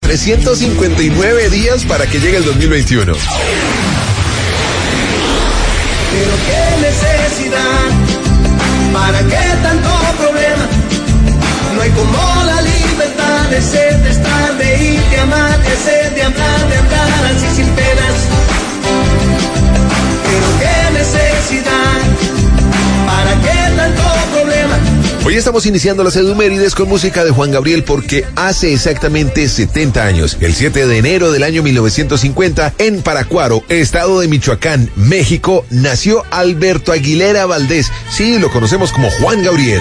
359 días para que llegue el 2021. Pero qué necesidad, ¿para qué tanto problema? No hay como la libertad de ser, de estar, de ir, de amar, de ser, de hablar, de andar así sin penas. Pero qué necesidad, ¿para qué tanto problema? Hoy estamos iniciando las Edumérides con música de Juan Gabriel porque hace exactamente 70 años, el 7 de enero del año 1950, en Paracuaro, estado de Michoacán, México, nació Alberto Aguilera Valdés. Sí, lo conocemos como Juan Gabriel.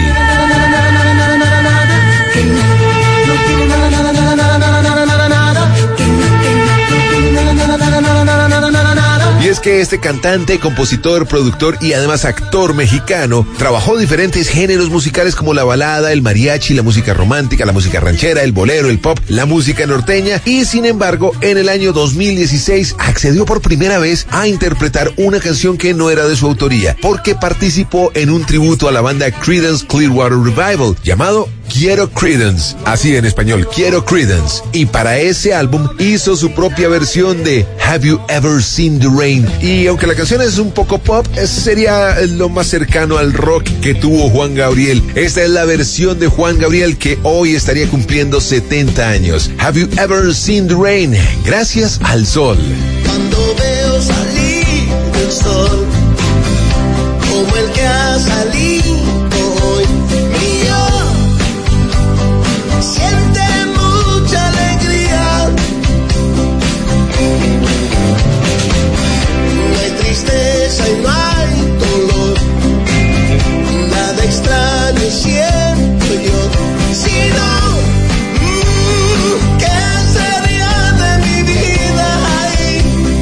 Y es que este cantante, compositor, productor y además actor mexicano trabajó diferentes géneros musicales como la balada, el mariachi, la música romántica, la música ranchera, el bolero, el pop, la música norteña y sin embargo en el año 2016 accedió por primera vez a interpretar una canción que no era de su autoría porque participó en un tributo a la banda Creedence Clearwater Revival llamado Quiero Creedence, así en español, Quiero Creedence. Y para ese álbum hizo su propia versión de Have You Ever Seen the Rain? Y aunque la canción es un poco pop, sería lo más cercano al rock que tuvo Juan Gabriel. Esta es la versión de Juan Gabriel que hoy estaría cumpliendo 70 años. Have You Ever Seen the Rain? Gracias al sol. Cuando veo salir el sol, como el que ha salido hoy, mío, siente mucha alegría. No hay tristeza y no hay dolor, nada extraño siento yo, sino ¿qué sería de mi vida ahí?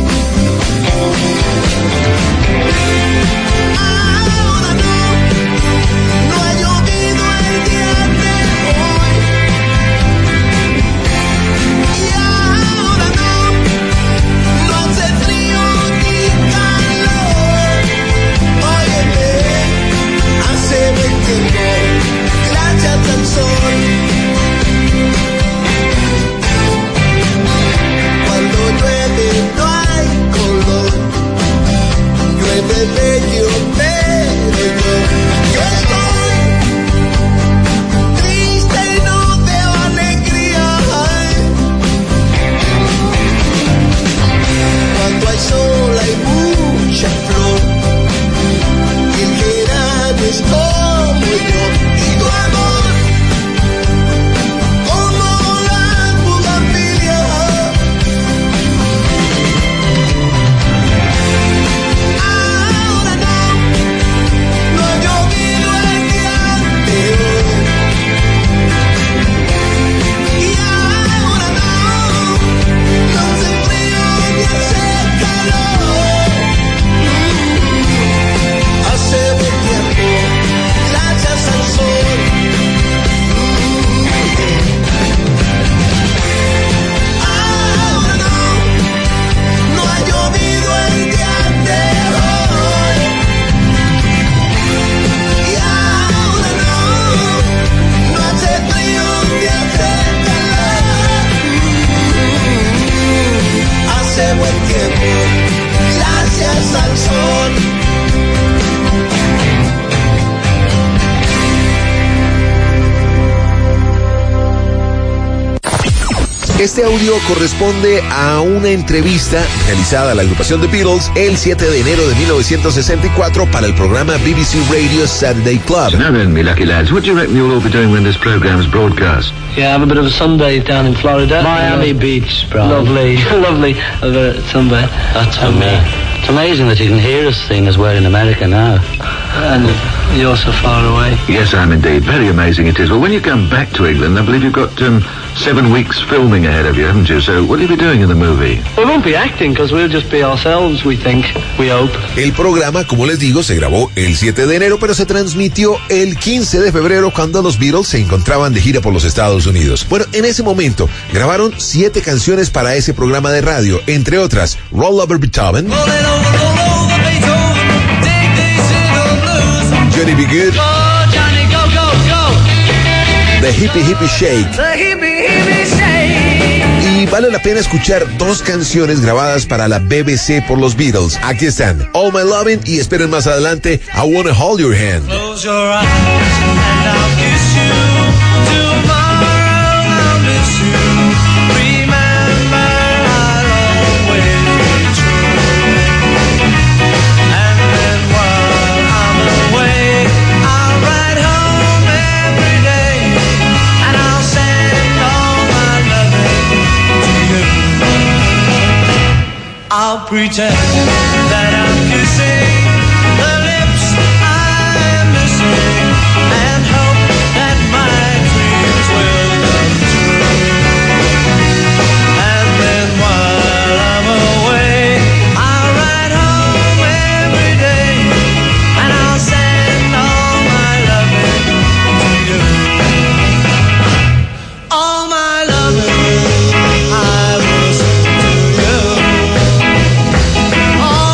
Ahora no ha llovido el día de hoy, y ahora no hace frío ni calor. Óyeme, hace buen tiempo, gracias al sol. Cuando llueve no hay color, llueve bello, pero yo estoy triste y no veo alegría. Cuando hay sol hay mucha flor, y el geranio es como yo, y tu amor como la bugambilia. Ahora no ha llovido el día de hoy, y ahora no hace frío ni hace calor. Hace buen tiempo, gracias al sol. Ahora no ha llovido el día de hoy, y ahora no hace frío ni hace calor. Hace buen tiempo, gracias al sol. Este audio corresponde a una entrevista realizada a la agrupación The Beatles el 7 de enero de 1964 para el programa BBC Radio Saturday Club. Now then, me lucky lads, what do you reckon you'll all be doing when this program's broadcast? Yeah, have a bit of a sunbathe down in Florida. Miami Beach, bro. Lovely, lovely. Have a sunbathe. That's it's amazing that you can hear us seeing as well in America now. And you're so far away. Yes, I am indeed. Very amazing it is. Well, when you come back to England, I believe you've got 7 weeks filming ahead of you, haven't you? So what will you be doing in the movie? We won't be acting because we'll just be ourselves, we think, we hope. El programa, como les digo, se grabó el 7 de enero, pero se transmitió el 15 de febrero cuando los Beatles se encontraban de gira por los Estados Unidos. Bueno, en ese momento grabaron 7 canciones para ese programa de radio, entre otras Roll Over Beethoven, Johnny Be Good, Oh, Johnny, go, go, go. The Hippie Hippie Shake The hippie, hippie shake. y vale la pena escuchar dos canciones grabadas para la BBC por los Beatles. Aquí están, All My Lovin' y esperen más adelante, I Wanna Hold Your Hand. Close your eyes and I'll kiss you. Tomorrow I'll miss you. Remember, I'll always be true. And then while I'm away, I'll ride home every day, and I'll send all my loving to you. I'll pretend that I'm kissing the lips I'm missing, and hope that my dreams will come true. And then while I'm away, I'll ride home every day, and I'll send all my loving to you. All my loving I will send to you. All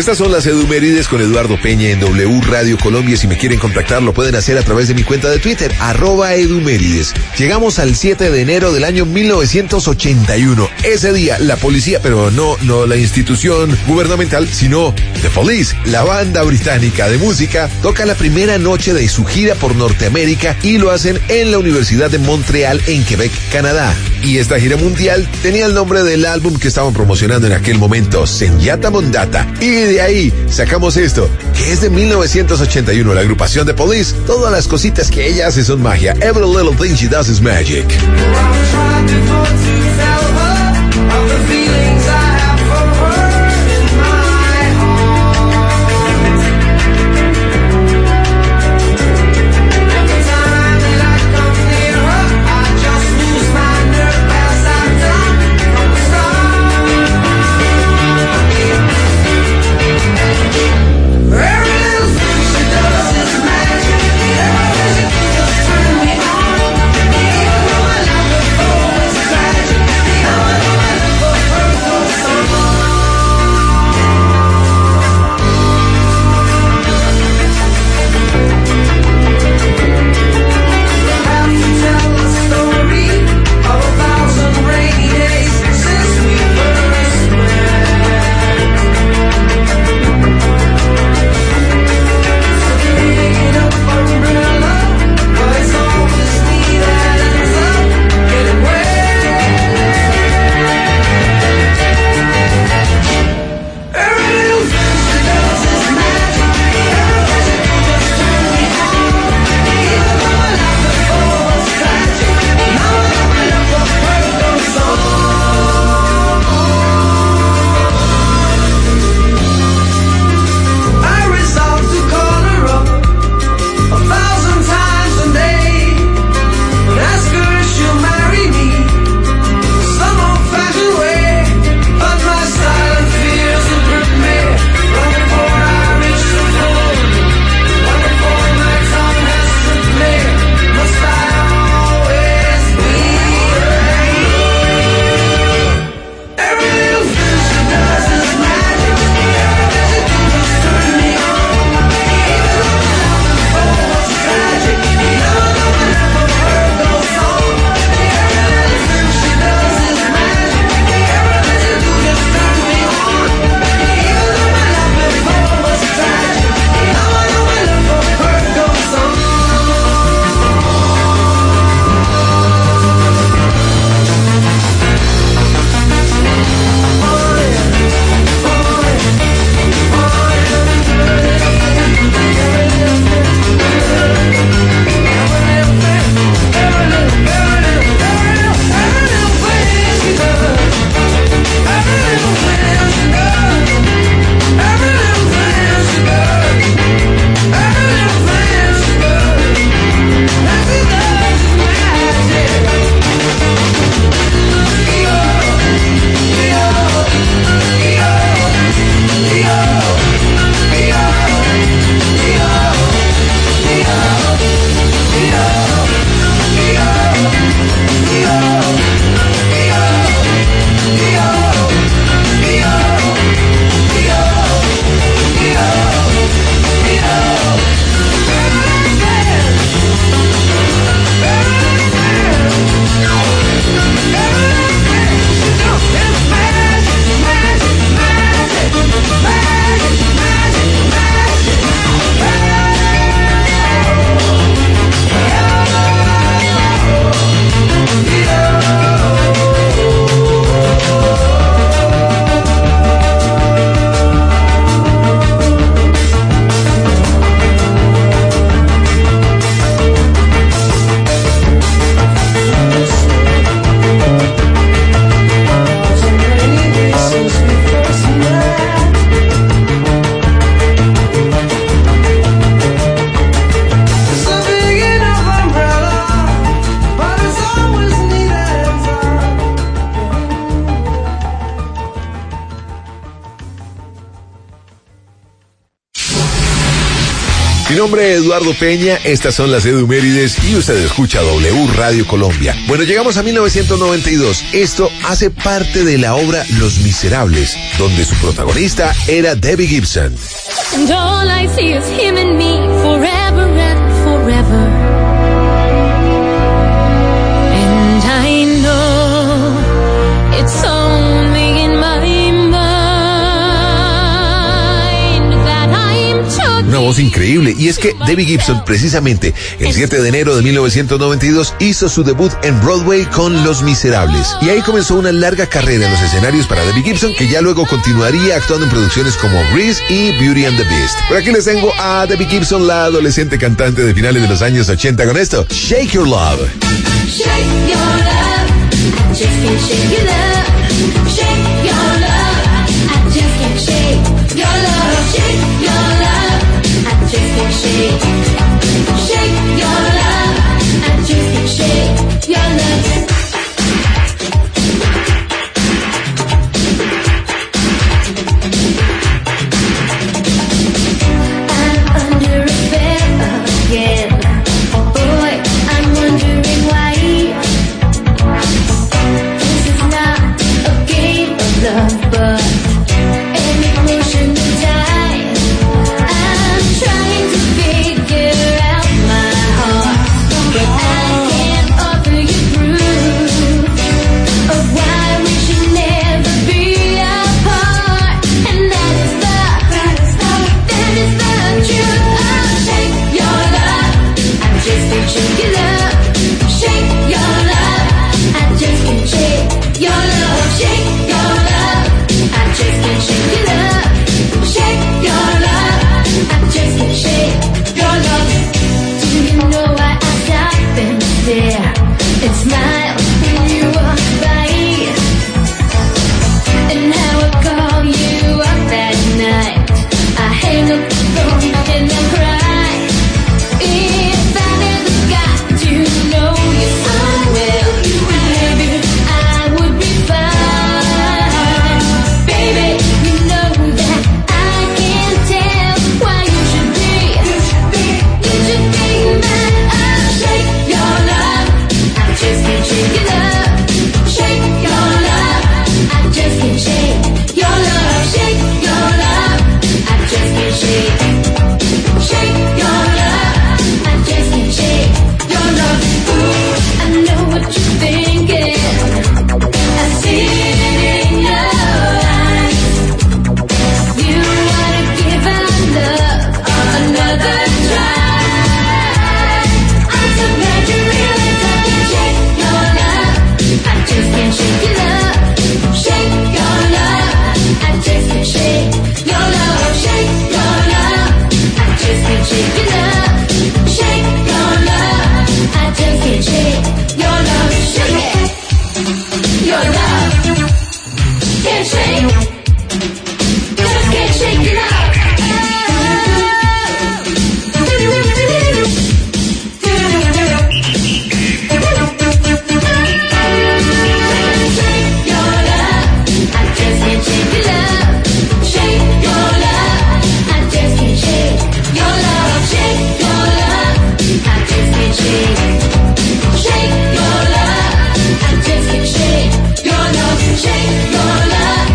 Estas son las Edumérides con Eduardo Peña en W Radio Colombia. Si me quieren contactar, lo pueden hacer a través de mi cuenta de Twitter, @Edumérides. Llegamos al 7 de enero del año 1981. Ese día, la policía, pero no la institución gubernamental, sino The Police, la banda británica de música, toca la primera noche de su gira por Norteamérica y lo hacen en la Universidad de Montreal, en Quebec, Canadá. Y esta gira mundial tenía el nombre del álbum que estaban promocionando en aquel momento, Senyata Mondata. Y de ahí sacamos esto, que es de 1981, la agrupación de Police. Todas las cositas que ella hace son magia. Every little thing she does is magic. Mi nombre es Eduardo Peña, estas son las Edumérides y usted escucha W Radio Colombia. Bueno, llegamos a 1992. Esto hace parte de la obra Los Miserables, donde su protagonista era Debbie Gibson. And all I see is him and me forever and forever. And I know it's only in my mind that I'm talking. Una voz increíble, y es que Debbie Gibson precisamente el 7 de enero de 1992 hizo su debut en Broadway con Los Miserables, y ahí comenzó una larga carrera en los escenarios para Debbie Gibson, que ya luego continuaría actuando en producciones como Grease y Beauty and the Beast. Por aquí les tengo a Debbie Gibson, la adolescente cantante de finales de los años 80, con esto, Shake Your Love. Shake your love, I just can't shake your love. Shake your love, I just can't shake your love. Shake your love, I just can't shake. Shake your love, I just can't shake your love. I'm under a spell again. Boy, I'm wondering why. This is not a game of love, but an emotional tie. I'm trying to figure out my heart, but I can't offer you proof of why we should never be apart. And that is the truth. Oh, shake your love, I just can't shake your love. Shake your love, I just can't shake your love. Shake your love, I just can't shake your love. Shake your love, I just can't shake your love. Do you know why I stop and stare and smile when you walk by? And how I call you up at night, I hang up the phone and I cry. If I never got to know you so well, maybe I would be fine. Baby, you know that I can't tell why you should be mine. Oh, shake your love, I just can't shake your love. Shake your love, I just can't shake your love. Shake your love, I just can't shake. Shake your love, I just can't shake your love. Ooh, I know what you're thinking, I see it in your eyes. You wanna give our love another try. I'm so glad you realize I can shake your love. I just can't shake your love. Shake your love, I just can't shake your love. Shake your love, I just can't shake your love. Shake your love, I just can't shake your love. Shake it, your love. Can't shake, just can't shake your love. Shake your love, I just can't shake your love. Shake your love, I just can't shake your love. Shake your love, I just can't shake. Shake your love, I just can't shake your love. Shake your love,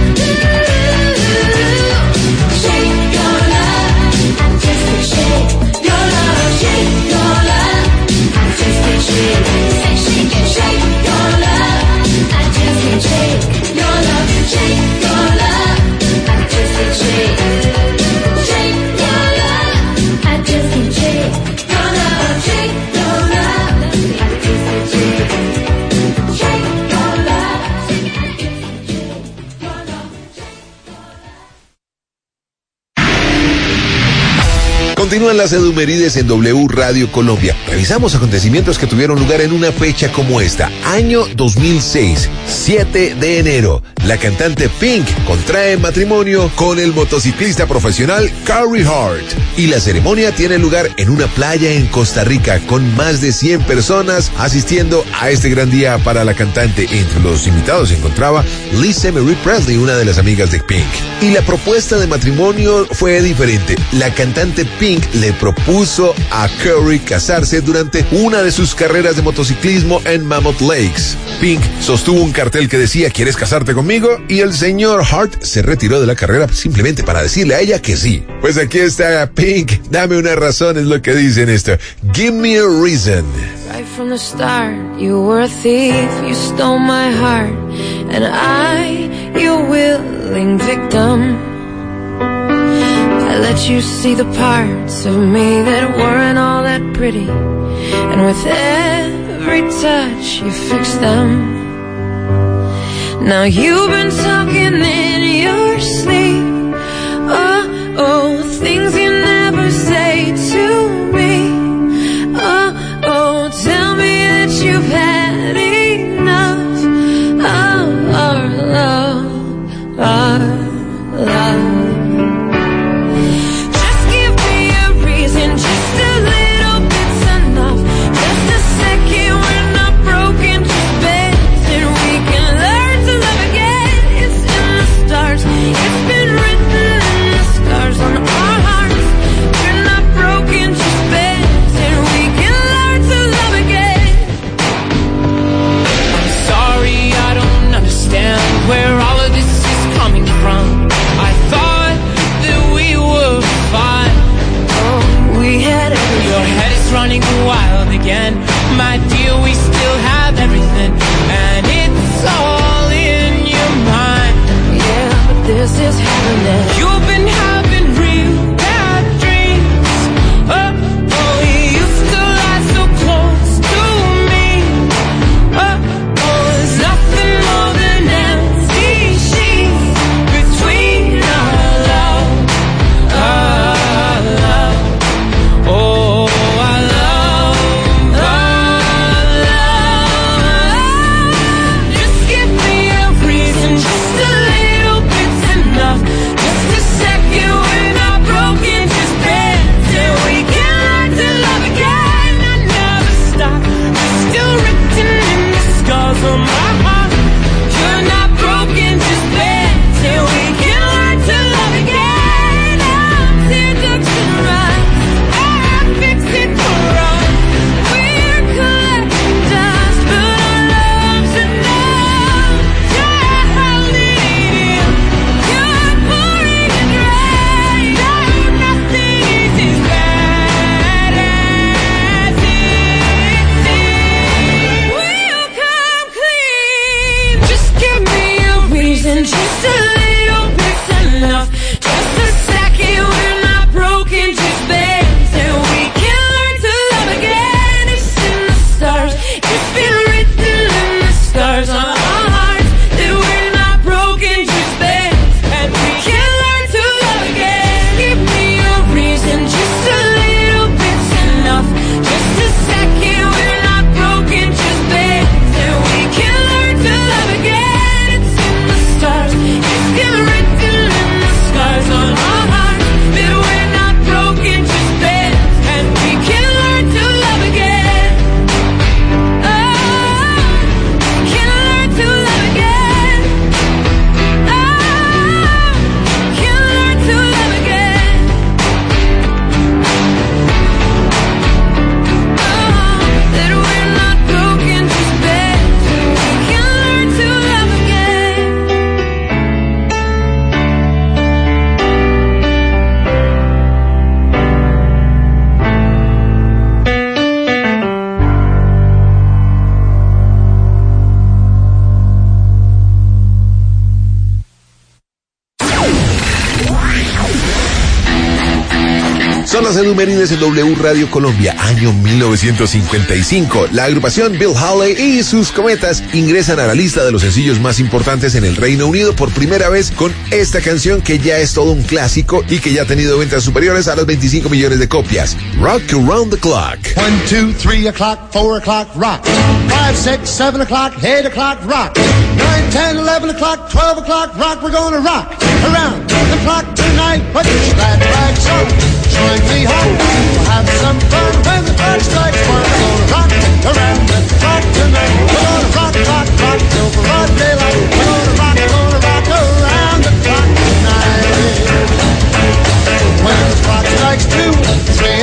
shake your love, I just can't shake your love. Shake your love, I just can't shake. Say shake it, shake your love, I just can't shake your love. Shake your love, I just can't shake. Shake your love, I just can't shake your love. Shake your love, I just can't shake. Shake your love, I just can't shake your love. Continúan las Edumérides en W Radio Colombia. Revisamos acontecimientos que tuvieron lugar en una fecha como esta. Año 2006, 7 de enero. La cantante Pink contrae matrimonio con el motociclista profesional Carey Hart. Y la ceremonia tiene lugar en una playa en Costa Rica con más de 100 personas asistiendo a este gran día para la cantante. Entre los invitados se encontraba Lisa Marie Presley, una de las amigas de Pink. Y la propuesta de matrimonio fue diferente. La cantante Pink le propuso a Curry casarse durante una de sus carreras de motociclismo en Mammoth Lakes. Pink sostuvo un cartel que decía ¿quieres casarte conmigo? Y el señor Hart se retiró de la carrera simplemente para decirle a ella que sí. Pues aquí está Pink, dame una razón, es lo que dicen esto. Give me a reason. Right from the start, you were a thief, you stole my heart, and I, your willing victim. I let you see the parts of me that weren't all that pretty, and with every touch you fixed them. Now you've been talking in your sleep, oh, things you never say to me, oh, tell me that you've had enough of our love, our love. Where all of this is coming from. I thought that we were fine. Oh, we had everything. Your head is running wild again. My dear, we still have everything, and it's all in your mind. Yeah, but this is happening. You've been having real bad dreams. Oh, you used to lie so close to me. Oh, there's nothing more than Son las efemérides en W Radio Colombia, año 1955. La agrupación Bill Haley y sus Cometas ingresan a la lista de los sencillos más importantes en el Reino Unido por primera vez con esta canción que ya es todo un clásico y que ya ha tenido ventas superiores a los 25 millones de copias. Rock Around the Clock. 1, 2, 3 o'clock, 4 o'clock, rock. 5, 6, 7 o'clock, 8 o'clock, rock. 9, 10, 11 o'clock, 12 o'clock, rock. We're gonna rock around the clock tonight. Put that flag on. Join me home. We'll have some fun when the clock strikes 1. We're gonna rock around the clock tonight. We're gonna rock, rock, rock till broad daylight. We're gonna rock around the clock tonight. When the clock strikes 2, 3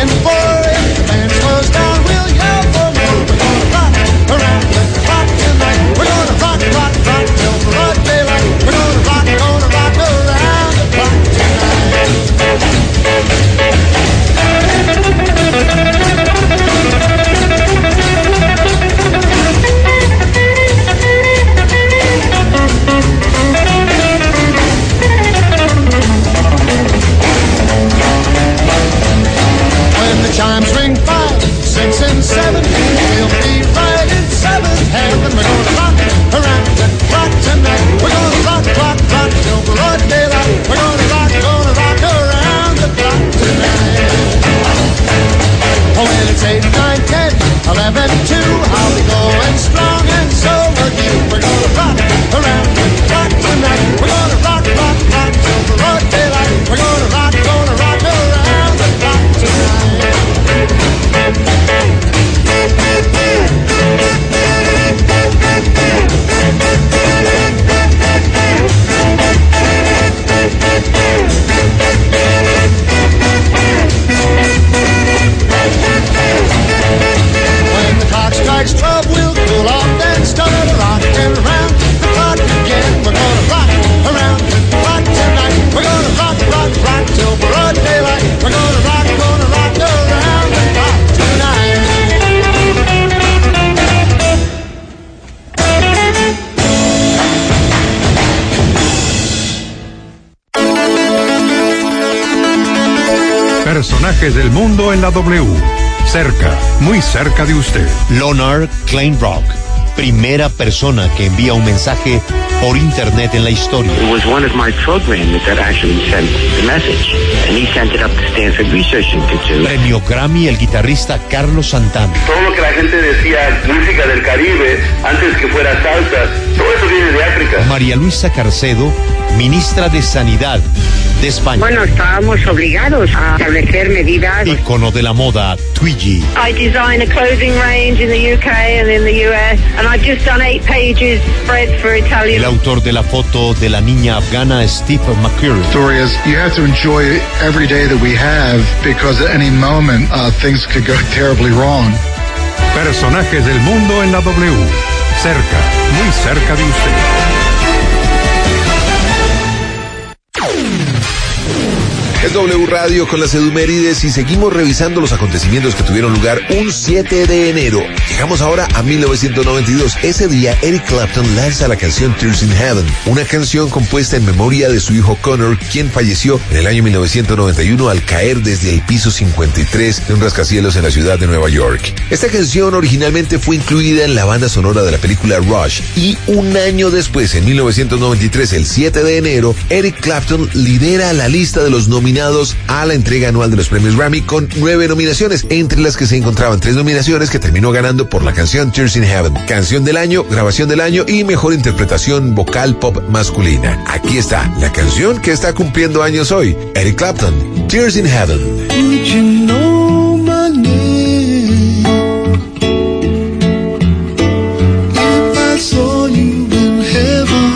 Personajes del mundo en la W. Cerca, muy cerca de usted. Leonard Kleinrock, primera persona que envía un mensaje por internet en la historia. It was one of my programs that actually sent the message, and he sent it up to Stanford Research Institute. Premio Grammy el guitarrista Carlos Santana. Todo lo que la gente decía, música del Caribe, antes que fuera salsa, todo eso viene de África. María Luisa Carcedo, ministra de Sanidad de España. Bueno, estábamos obligados a establecer medidas. Ícono de la moda, Twiggy. I design a clothing range in the UK and in the US, and I've just done 8 pages spread for Italian. El autor de la foto de la niña afgana, Steve McCurry. Story is, you have to enjoy every day that we have, because at any moment things could go terribly wrong. Personajes del mundo en la W. Cerca, muy cerca de usted. Es W Radio con las Edumérides y seguimos revisando los acontecimientos que tuvieron lugar un 7 de enero. Llegamos ahora a 1992. Ese día, Eric Clapton lanza la canción Tears in Heaven, una canción compuesta en memoria de su hijo Connor, quien falleció en el año 1991 al caer desde el piso 53 de un rascacielos en la ciudad de Nueva York. Esta canción originalmente fue incluida en la banda sonora de la película Rush y un año después, en 1993, el 7 de enero, Eric Clapton lidera la lista de los nominados a la entrega anual de los premios Grammy con 9 nominaciones, entre las que se encontraban 3 nominaciones que terminó ganando por la canción Tears in Heaven, canción del año, grabación del año y mejor interpretación vocal pop masculina. Aquí está la canción que está cumpliendo años hoy, Eric Clapton, Tears in Heaven. Would you know my name if I saw you in heaven?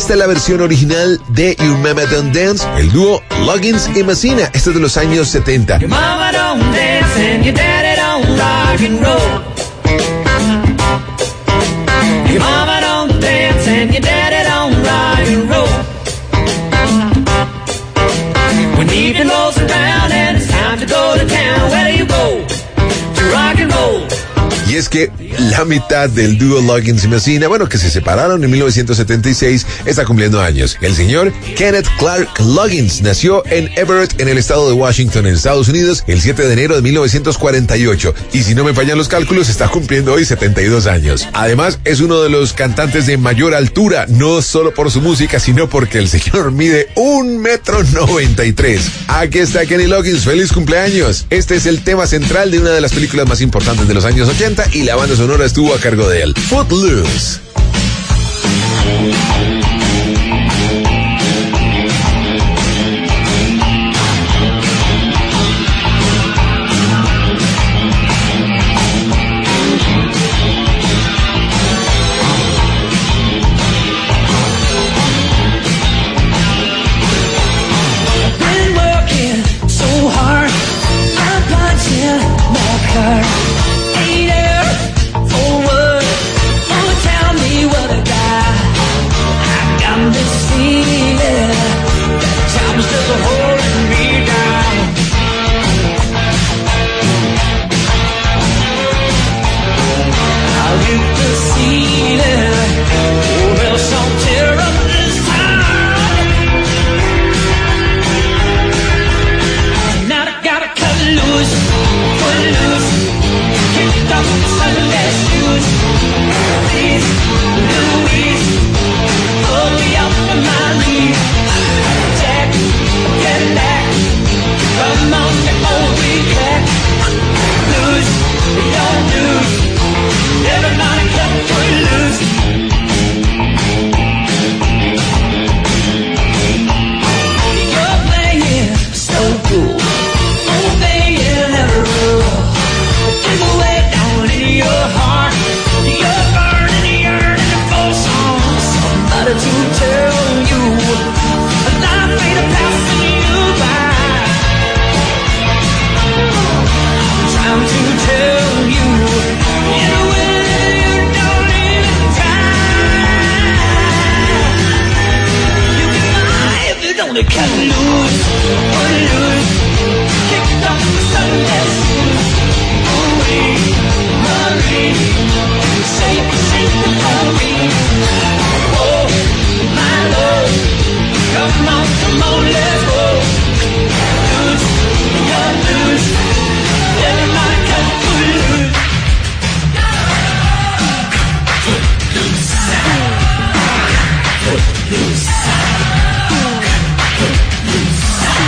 Esta es la versión original de Your Mama Don't Dance, el dúo Loggins y Messina. Esto es de los años 70. Your mama don't dance and your daddy don't rock and roll. Your mama don't dance and your daddy don't rock and roll. When evening rolls around and it's time to go to town, where do you go? To rock and roll. Y es que la mitad del dúo Loggins y Messina, bueno, que se separaron en 1976, está cumpliendo años. El señor Kenneth Clark Loggins nació en Everett, en el estado de Washington, en Estados Unidos, el 7 de enero de 1948. Y si no me fallan los cálculos, está cumpliendo hoy 72 años. Además, es uno de los cantantes de mayor altura, no solo por su música, sino porque el señor mide 1,93 m. Aquí está Kenny Loggins, feliz cumpleaños. Este es el tema central de una de las películas más importantes de los años 80 y la banda sonora estuvo a cargo de él. Footloose. Been working so hard, I'm punching my card. Ain't there forward, oh tell me what I got. I got this feeling that time's just holding me down. I'll get the ceiling, or else I'll tear up this town. Now I gotta cut loose, put loose, kick off the Sunday shoes. Please, Louise, pull me up on my knees. Jack, get back, come on, hold me back. Lose, don't lose, everybody cut for loose. You're playing so cool, obeying every rule. Take away down in your heart, you're burning, yearning for somebody to tell you that I'm afraid of passing you by. I'm trying to tell you in a way you don't even try. You can lie if you don't cut loose, or loose, kicked off the Sunday shoes. Marie, Marie, shake, shake the Marie. Oh, my love, come on, let's go. Loose, you're loose, everybody cut for loose. Footloose, footloose, footloose.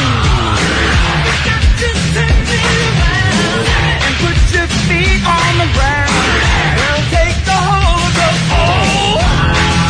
Just turn around and put your feet on the ground. We'll take the whole of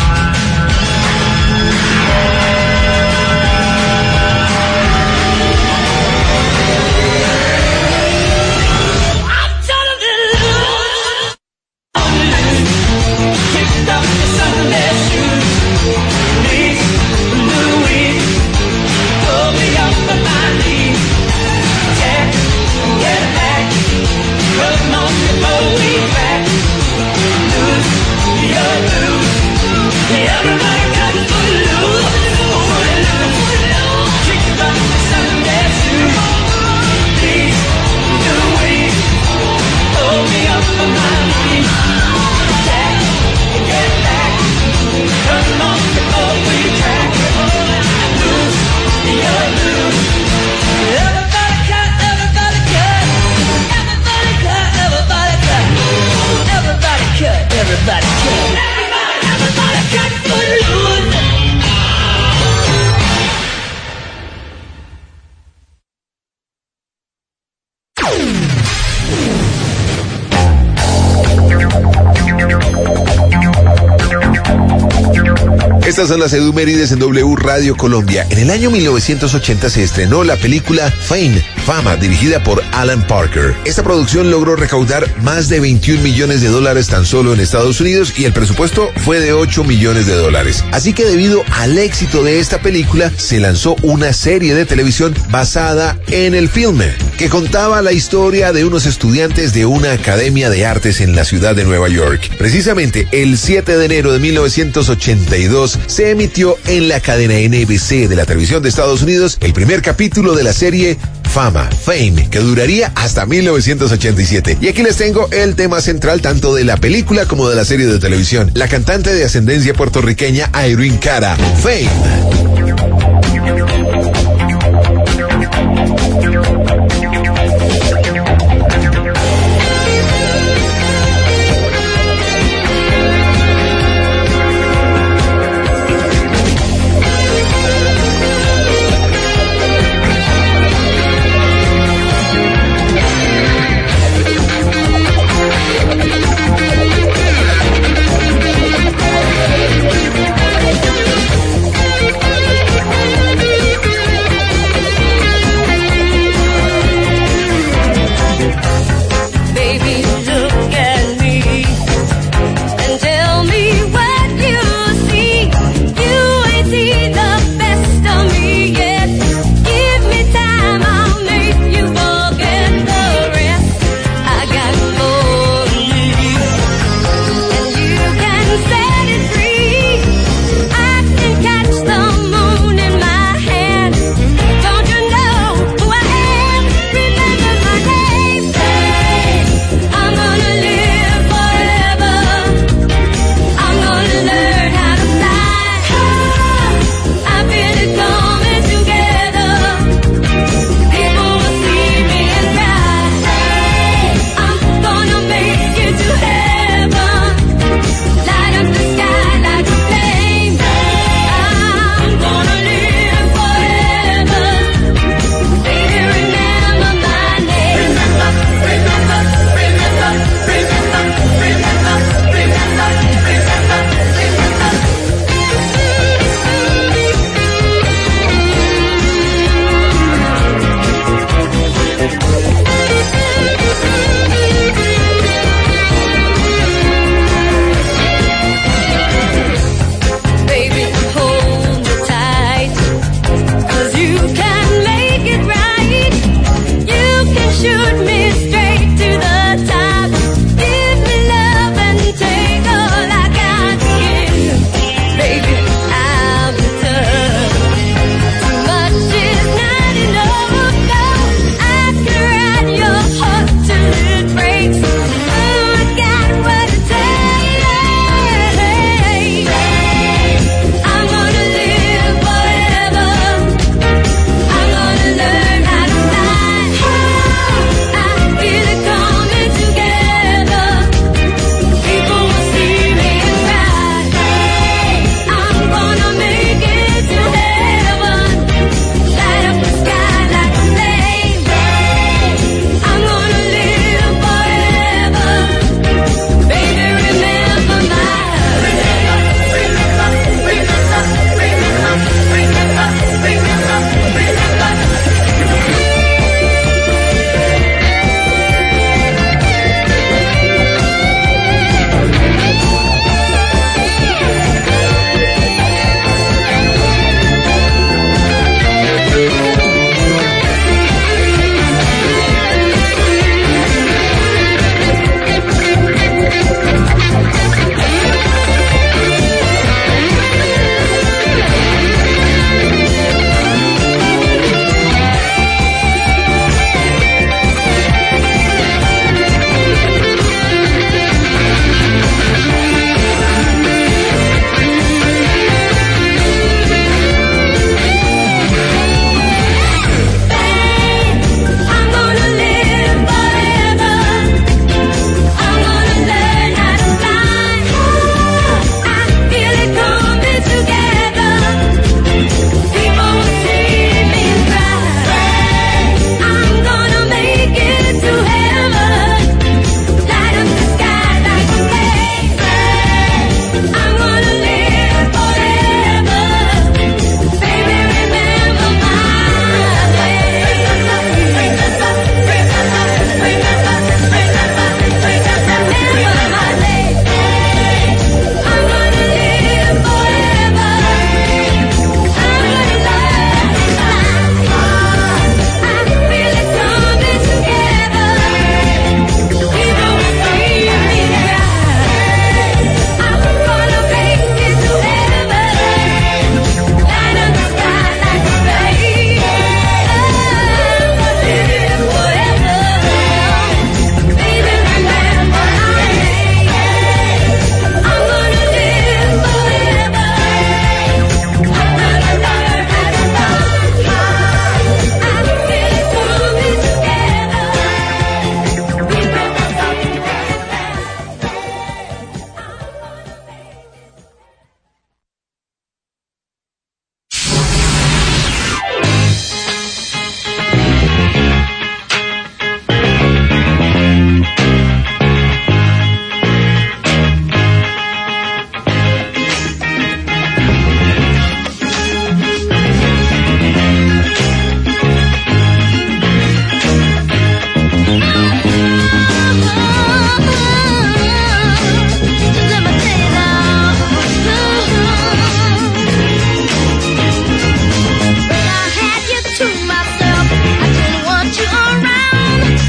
Estas son las edumérides en W Radio Colombia. En el año 1980 se estrenó la película Fama, dirigida por Alan Parker. Esta producción logró recaudar más de $21 millones tan solo en Estados Unidos y el presupuesto fue de $8 millones. Así que debido al éxito de esta película, se lanzó una serie de televisión basada en el filme, que contaba la historia de unos estudiantes de una academia de artes en la ciudad de Nueva York. Precisamente el 7 de enero de 1982 se emitió en la cadena NBC de la televisión de Estados Unidos el primer capítulo de la serie Fame, que duraría hasta 1987. Y aquí les tengo el tema central tanto de la película como de la serie de televisión. La cantante de ascendencia puertorriqueña Irene Cara, Fame.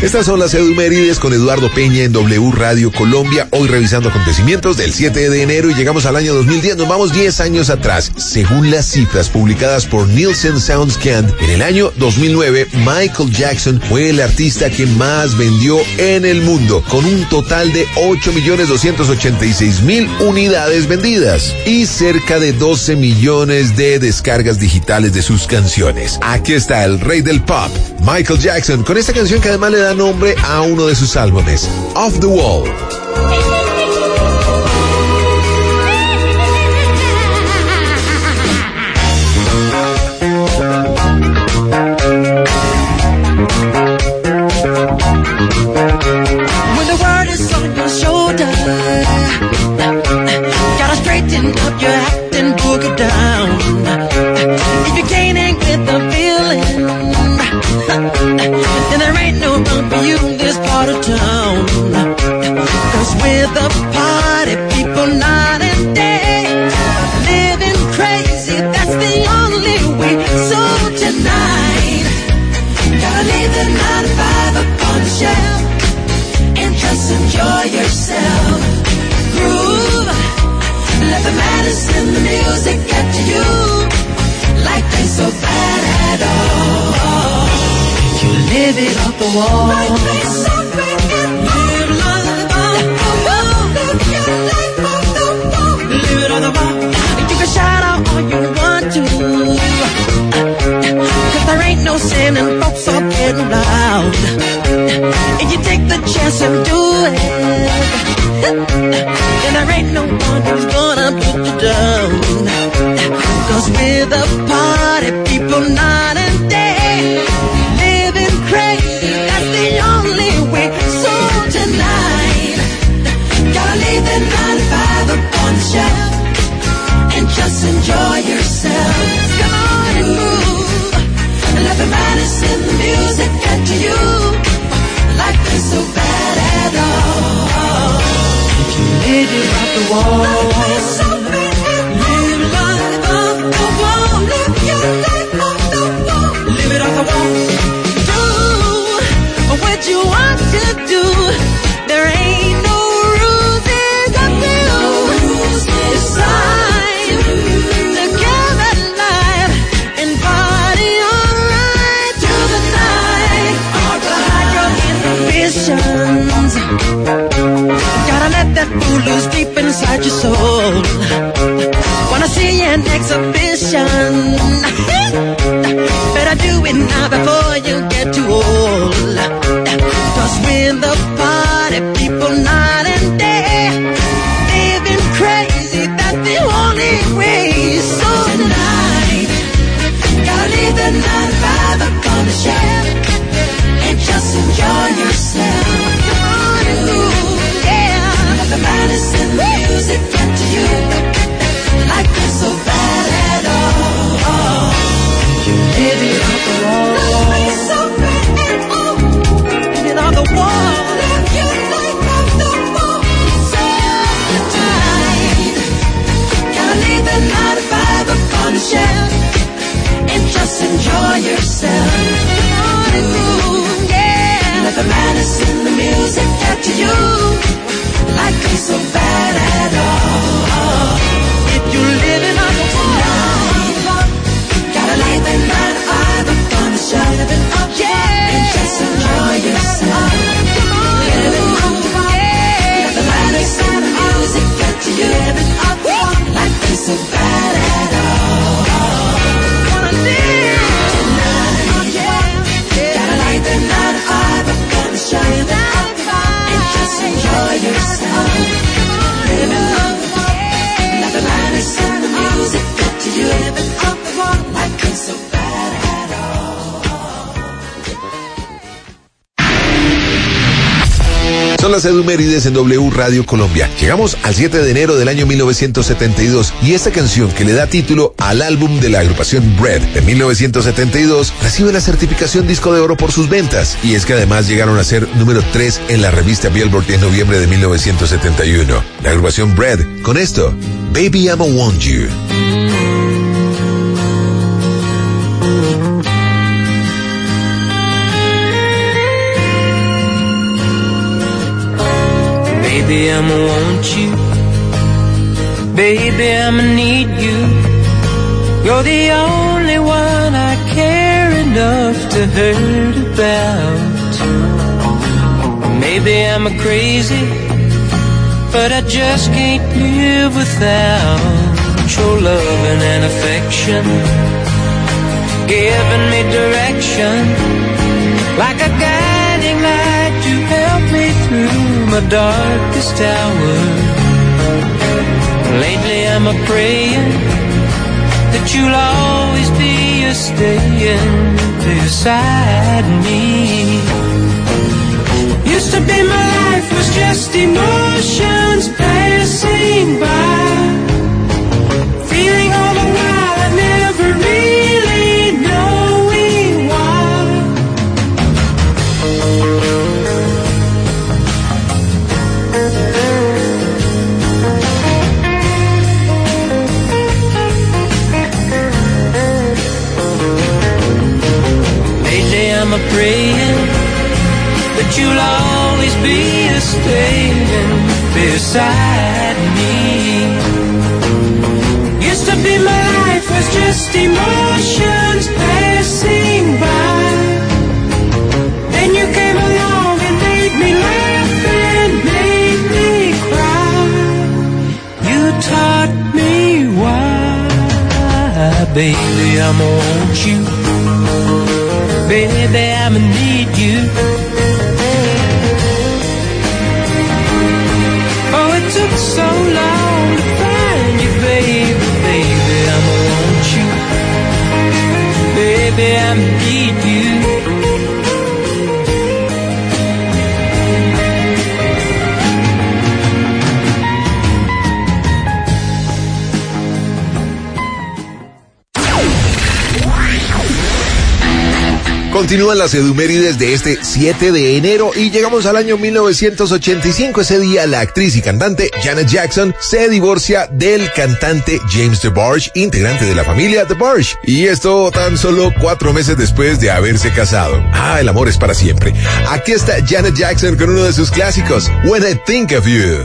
Estas son las Edumérides con Eduardo Peña en W Radio Colombia, hoy revisando acontecimientos del 7 de enero y llegamos al año 2010, nos vamos 10 años atrás. Según las cifras publicadas por Nielsen SoundScan, en el año 2009, Michael Jackson fue el artista que más vendió en el mundo, con un total de 8.286.000 unidades vendidas y cerca de 12 millones de descargas digitales de sus canciones. Aquí está el rey del pop, Michael Jackson, con esta canción que además le da nombre a uno de sus álbumes, Off the Wall. When the world is on your shoulder, gotta straighten up your act and boogie down. If you're gaining with the feeling, then there ain't no room for you in this part of town. 'Cause with the party people night and day, living crazy, that's the only way. So tonight, gotta leave the 9 to 5 upon the shelf and just enjoy yourself. Groove, let the madness in the music get to you. Life ain't so bad at all. You live it off the wall. Life ain't so bad at all. Live life off the wall. Live your life off the wall. Live it on the wall. You can shout out all you want to, 'cause there ain't no sin and folks are getting loud. If you take the chance and do it, then there ain't no one who's gonna put you down. 'Cause with a party people night and day, living crazy, that's the only way. So tonight, gotta leave the 9 to 5 up on the shelf and just enjoy yourself. Come on and move, and let the madness in the music get to you. Life ain't so bad at all. Live it off the wall. Life ain't so bad at all. Live life off the wall. Live your life off the wall. Live it off the wall. Do what you want to do. There ain't no rules, it's up to you. Decide to give it life and party alright through the night. Hide your inhibitions. Gotta let that fool loose deep inside your soul. Wanna see an exhibition? Better do it now before you get too old. 'Cause with the party people night and day, living crazy, that's the only way. So tonight, gotta leave the 9 to 5 up on the shelf and just enjoy yourself. Come on and move, yeah. Let the madness in the music get to you. Life ain't so bad at all. Live it off the wall. Life ain't so bad at all. Live it off the wall. Live your life off the wall. So tonight, gotta leave the 9 to 5 up on the shelf and just enjoy yourself. Come on and move, yeah. Let the madness in the music get to you. Life ain't so bad at all. If you're living on the wall, gotta leave the 9 to 5 up on the shelf, yeah, and just enjoy yourself. Come on, living on the wall, yeah. Let the madness in the music get to you. Living on the wall, life ain't so bad at all. Wanna live tonight, yeah. Gotta leave the 9 to 5 up on the shelf and just enjoy yourself. Living on the wall, let the madness in the music get to you. Living on the wall, life ain't so bad at all. Son las Edumérides en W Radio Colombia. Llegamos al 7 de enero del año 1972 y esta canción que le da título al álbum de la agrupación Bread de 1972 recibe la certificación disco de oro por sus ventas. Y es que además llegaron a ser número 3 en la revista Billboard en noviembre de 1971. La agrupación Bread con esto, Baby I'ma Want You. Baby, I'ma want you. Baby, I'ma need you. You're the only one I care enough to hurt about. Maybe I'm a crazy, but I just can't live without your loving and affection, giving me direction, like a guiding light to help me through my darkest hour. Lately I'm a praying that you'll always be a staying beside me. Used to be my life was just emotions passing by, feeling all the while I never really knowing why. Lately I'm a praying that you'll always be a staying beside me. Used to be my life was just emotions passing by. Then you came along and made me laugh and made me cry. You taught me why. Baby, I'ma want you. Baby, I'ma need you. Oh, it took so long to find you, baby. Baby, I'ma want you. Baby, I'ma need you. Continúan las edumérides de este 7 de enero y llegamos al año 1985. Ese día la actriz y cantante Janet Jackson se divorcia del cantante James DeBarge, integrante de la familia DeBarge. Y esto tan solo 4 meses después de haberse casado. Ah, el amor es para siempre. Aquí está Janet Jackson con uno de sus clásicos, When I Think of You.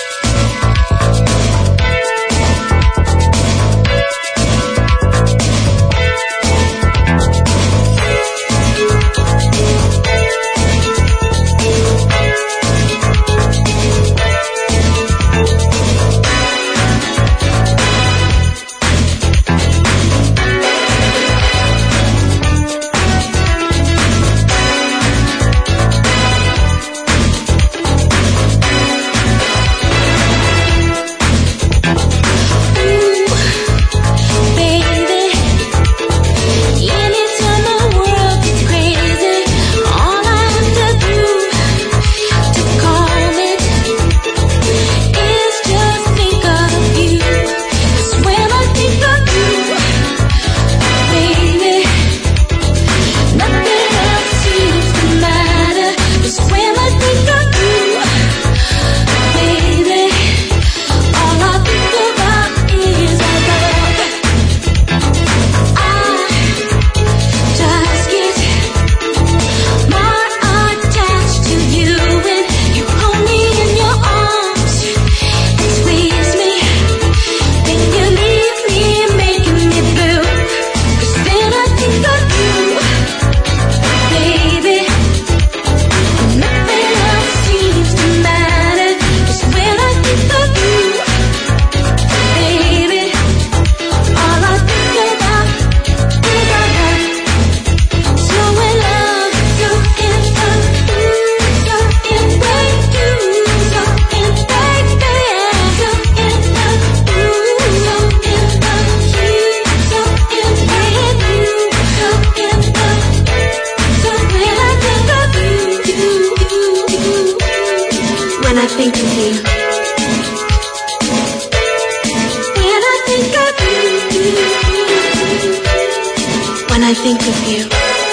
I think of you.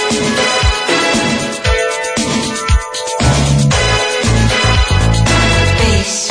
Bass.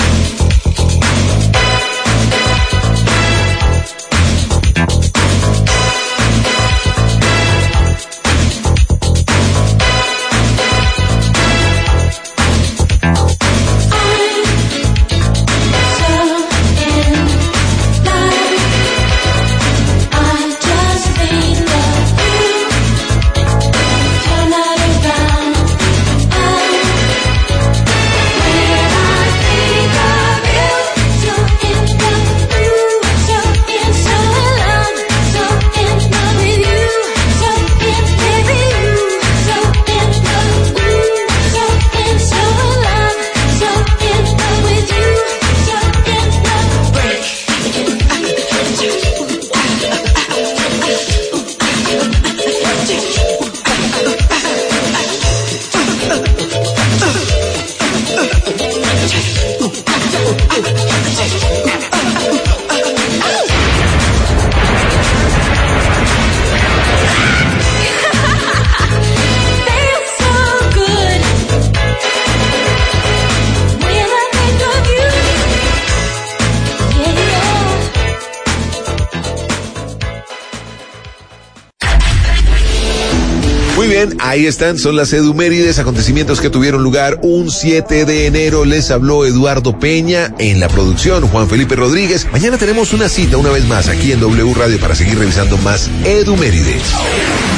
Muy bien, ahí están, son las edumérides, acontecimientos que tuvieron lugar un 7 de enero. Les habló Eduardo Peña, en la producción Juan Felipe Rodríguez. Mañana tenemos una cita una vez más aquí en W Radio para seguir revisando más edumérides.